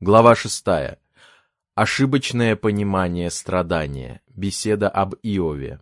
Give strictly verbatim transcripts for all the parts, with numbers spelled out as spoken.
Глава шестая. Ошибочное понимание страдания. Беседа об Иове.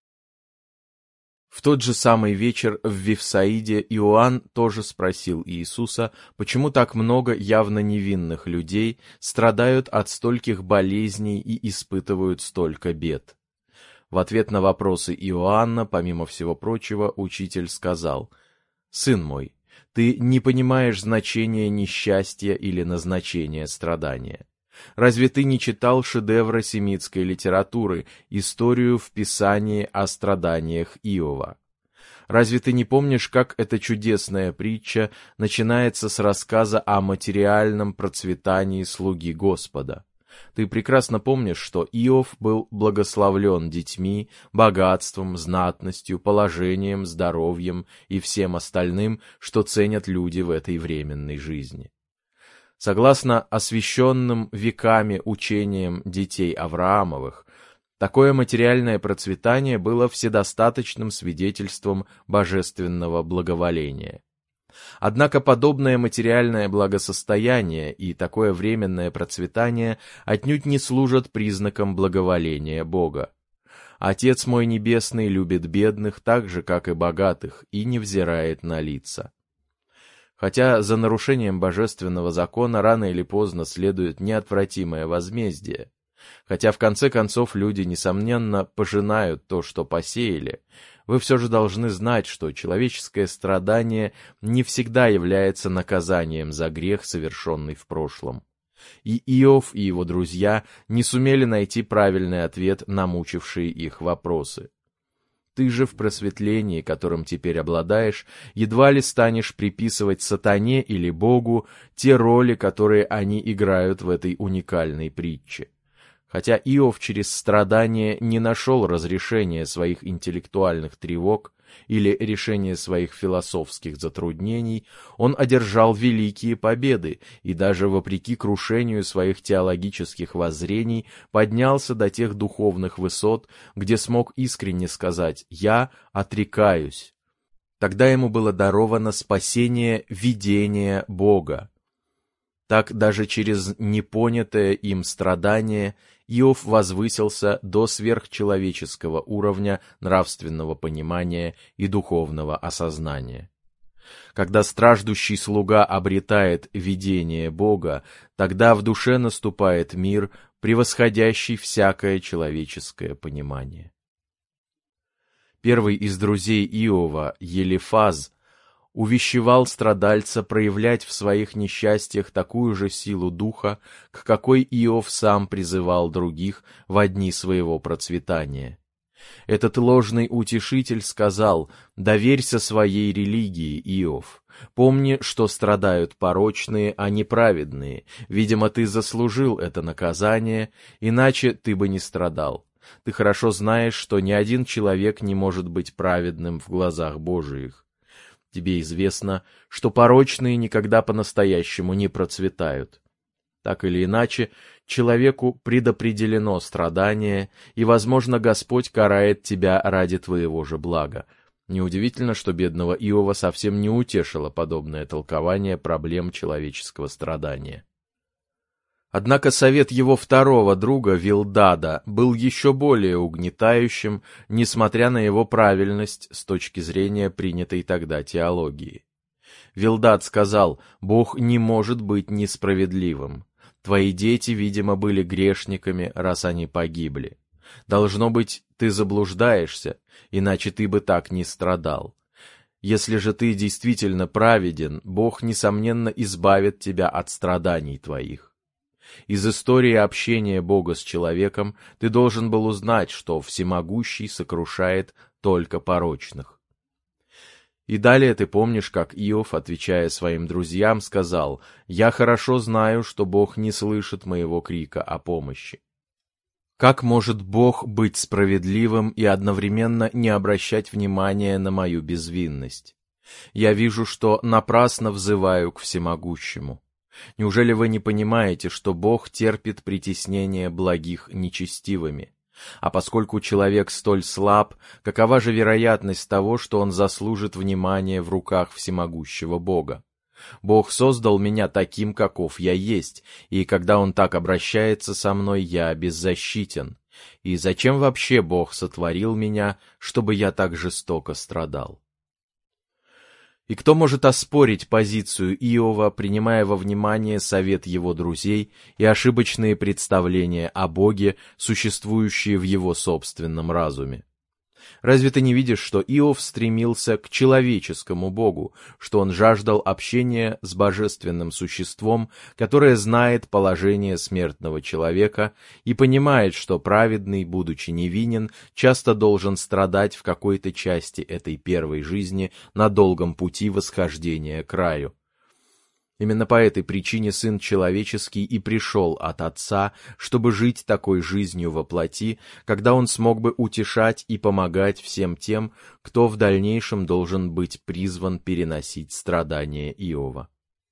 В тот же самый вечер в Вифсаиде Иоанн тоже спросил Иисуса, почему так много явно невинных людей страдают от стольких болезней и испытывают столько бед. В ответ на вопросы Иоанна, помимо всего прочего, учитель сказал: «Сын мой, ты не понимаешь значения несчастья или назначения страдания. Разве ты не читал шедевра семитской литературы, историю в Писании о страданиях Иова? Разве ты не помнишь, как эта чудесная притча начинается с рассказа о материальном процветании слуги Господа? Ты прекрасно помнишь, что Иов был благословлен детьми, богатством, знатностью, положением, здоровьем и всем остальным, что ценят люди в этой временной жизни. Согласно освященным веками учениям детей Авраамовых, такое материальное процветание было вседостаточным свидетельством божественного благоволения. Однако подобное материальное благосостояние и такое временное процветание отнюдь не служат признаком благоволения Бога. Отец мой Небесный любит бедных так же, как и богатых, и не взирает на лица. Хотя за нарушением божественного закона рано или поздно следует неотвратимое возмездие, хотя в конце концов люди, несомненно, пожинают то, что посеяли, вы все же должны знать, что человеческое страдание не всегда является наказанием за грех, совершенный в прошлом. И Иов, и его друзья не сумели найти правильный ответ на мучившие их вопросы. Ты же в просветлении, которым теперь обладаешь, едва ли станешь приписывать сатане или Богу те роли, которые они играют в этой уникальной притче. Хотя Иов через страдания не нашел разрешения своих интеллектуальных тревог или решения своих философских затруднений, он одержал великие победы и даже вопреки крушению своих теологических воззрений поднялся до тех духовных высот, где смог искренне сказать «Я отрекаюсь». Тогда ему было даровано спасение видения Бога. Так даже через непонятое им страдание Иов возвысился до сверхчеловеческого уровня нравственного понимания и духовного осознания. Когда страждущий слуга обретает видение Бога, тогда в душе наступает мир, превосходящий всякое человеческое понимание. Первый из друзей Иова, Елифаз, увещевал страдальца проявлять в своих несчастьях такую же силу духа, к какой Иов сам призывал других во дни своего процветания. Этот ложный утешитель сказал: «Доверься своей религии, Иов. Помни, что страдают порочные, а не праведные. Видимо, ты заслужил это наказание, иначе ты бы не страдал. Ты хорошо знаешь, что ни один человек не может быть праведным в глазах Божиих. Тебе известно, что порочные никогда по-настоящему не процветают. Так или иначе, человеку предопределено страдание, и, возможно, Господь карает тебя ради твоего же блага». Неудивительно, что бедного Иова совсем не утешило подобное толкование проблем человеческого страдания. Однако совет его второго друга Вилдада был еще более угнетающим, несмотря на его правильность с точки зрения принятой тогда теологии. Вилдад сказал: «Бог не может быть несправедливым. Твои дети, видимо, были грешниками, раз они погибли. Должно быть, ты заблуждаешься, иначе ты бы так не страдал. Если же ты действительно праведен, Бог, несомненно, избавит тебя от страданий твоих. Из истории общения Бога с человеком ты должен был узнать, что Всемогущий сокрушает только порочных». И далее ты помнишь, как Иов, отвечая своим друзьям, сказал: «Я хорошо знаю, что Бог не слышит моего крика о помощи». Как может Бог быть справедливым и одновременно не обращать внимания на мою безвинность? Я вижу, что напрасно взываю к Всемогущему. Неужели вы не понимаете, что Бог терпит притеснение благих нечестивыми? А поскольку человек столь слаб, какова же вероятность того, что он заслужит внимания в руках всемогущего Бога? Бог создал меня таким, каков я есть, и когда Он так обращается со мной, я беззащитен. И зачем вообще Бог сотворил меня, чтобы я так жестоко страдал? И кто может оспорить позицию Иова, принимая во внимание совет его друзей и ошибочные представления о Боге, существующие в его собственном разуме? Разве ты не видишь, что Иов стремился к человеческому Богу, что он жаждал общения с божественным существом, которое знает положение смертного человека и понимает, что праведный, будучи невинен, часто должен страдать в какой-то части этой первой жизни на долгом пути восхождения к раю? Именно по этой причине Сын Человеческий и пришел от Отца, чтобы жить такой жизнью во плоти, когда Он смог бы утешать и помогать всем тем, кто в дальнейшем должен быть призван переносить страдания Иова.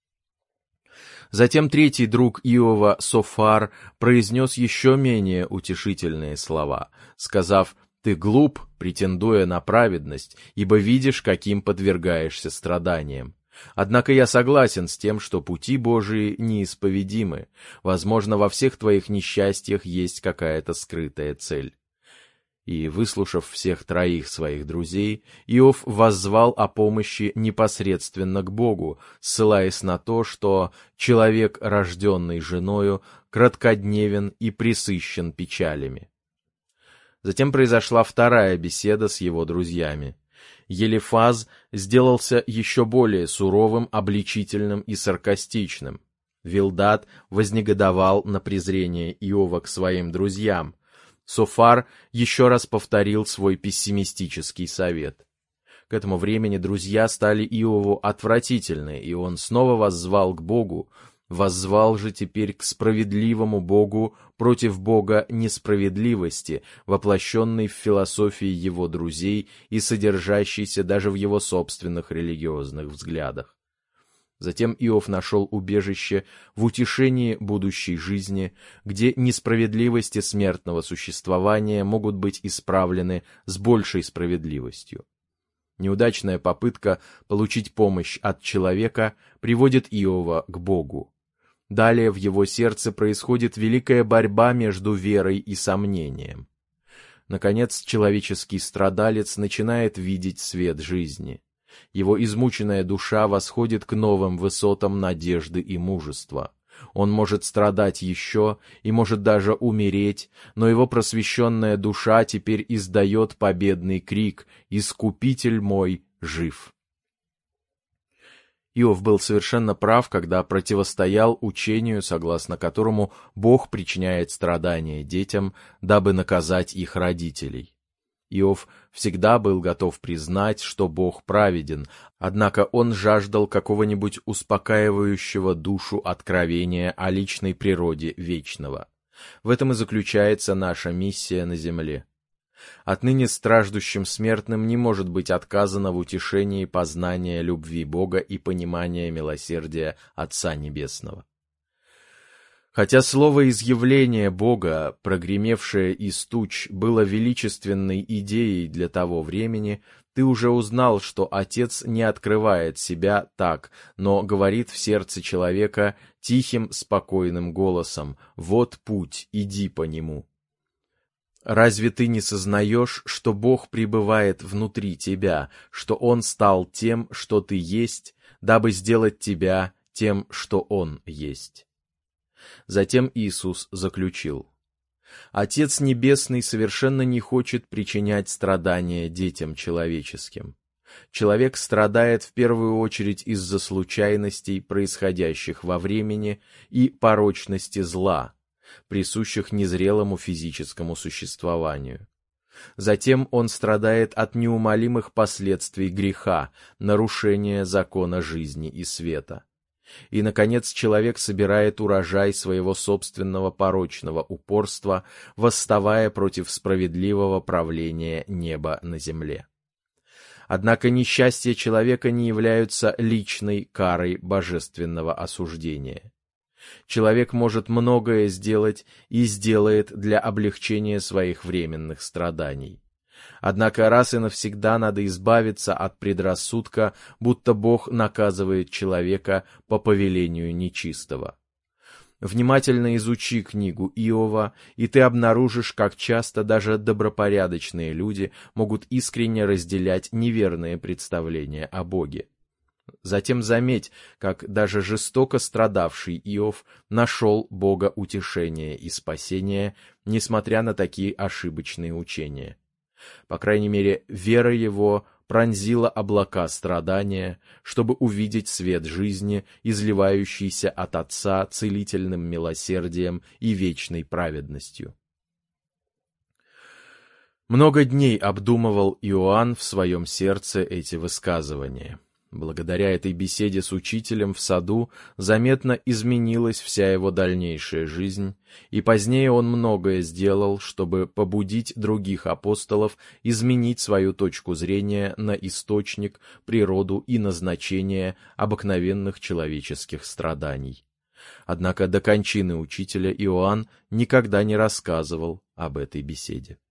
Затем третий друг Иова, Софар, произнес еще менее утешительные слова, сказав: «Ты глуп, претендуя на праведность, ибо видишь, каким подвергаешься страданиям. Однако я согласен с тем, что пути Божии неисповедимы. Возможно, во всех твоих несчастьях есть какая-то скрытая цель». И, выслушав всех троих своих друзей, Иов воззвал о помощи непосредственно к Богу, ссылаясь на то, что человек, рожденный женою, краткодневен и пресыщен печалями. Затем произошла вторая беседа с его друзьями. Елифаз сделался еще более суровым, обличительным и саркастичным. Вилдад вознегодовал на презрение Иова к своим друзьям. Софар еще раз повторил свой пессимистический совет. К этому времени друзья стали Иову отвратительны, и он снова воззвал к Богу, воззвал же теперь к справедливому Богу против Бога несправедливости, воплощенной в философии его друзей и содержащейся даже в его собственных религиозных взглядах. Затем Иов нашел убежище в утешении будущей жизни, где несправедливости смертного существования могут быть исправлены с большей справедливостью. Неудачная попытка получить помощь от человека приводит Иова к Богу. Далее в его сердце происходит великая борьба между верой и сомнением. Наконец, человеческий страдалец начинает видеть свет жизни. Его измученная душа восходит к новым высотам надежды и мужества. Он может страдать еще и может даже умереть, но его просвещенная душа теперь издает победный крик: «Искупитель мой жив!». Иов был совершенно прав, когда противостоял учению, согласно которому Бог причиняет страдания детям, дабы наказать их родителей. Иов всегда был готов признать, что Бог праведен, однако он жаждал какого-нибудь успокаивающего душу откровения о личной природе Вечного. В этом и заключается наша миссия на земле. Отныне страждущим смертным не может быть отказано в утешении познания любви Бога и понимания милосердия Отца Небесного. Хотя слово изъявления Бога, прогремевшее из туч, было величественной идеей для того времени, ты уже узнал, что Отец не открывает себя так, но говорит в сердце человека тихим, спокойным голосом: «Вот путь, иди по нему». Разве ты не сознаешь, что Бог пребывает внутри тебя, что Он стал тем, что ты есть, дабы сделать тебя тем, что Он есть? Затем Иисус заключил: Отец Небесный совершенно не хочет причинять страдания детям человеческим. Человек страдает в первую очередь из-за случайностей, происходящих во времени, и порочности зла, присущих незрелому физическому существованию. Затем он страдает от неумолимых последствий греха, нарушения закона жизни и света. И, наконец, человек собирает урожай своего собственного порочного упорства, восставая против справедливого правления неба на земле. Однако несчастья человека не являются личной карой божественного осуждения. Человек может многое сделать и сделает для облегчения своих временных страданий. Однако раз и навсегда надо избавиться от предрассудка, будто Бог наказывает человека по повелению нечистого. Внимательно изучи книгу Иова, и ты обнаружишь, как часто даже добропорядочные люди могут искренне разделять неверные представления о Боге. Затем заметь, как даже жестоко страдавший Иов нашел Бога утешения и спасения, несмотря на такие ошибочные учения. По крайней мере, вера его пронзила облака страдания, чтобы увидеть свет жизни, изливающийся от Отца целительным милосердием и вечной праведностью. Много дней обдумывал Иоанн в своем сердце эти высказывания. Благодаря этой беседе с учителем в саду заметно изменилась вся его дальнейшая жизнь, и позднее он многое сделал, чтобы побудить других апостолов изменить свою точку зрения на источник, природу и назначение обыкновенных человеческих страданий. Однако до кончины учителя Иоанн никогда не рассказывал об этой беседе.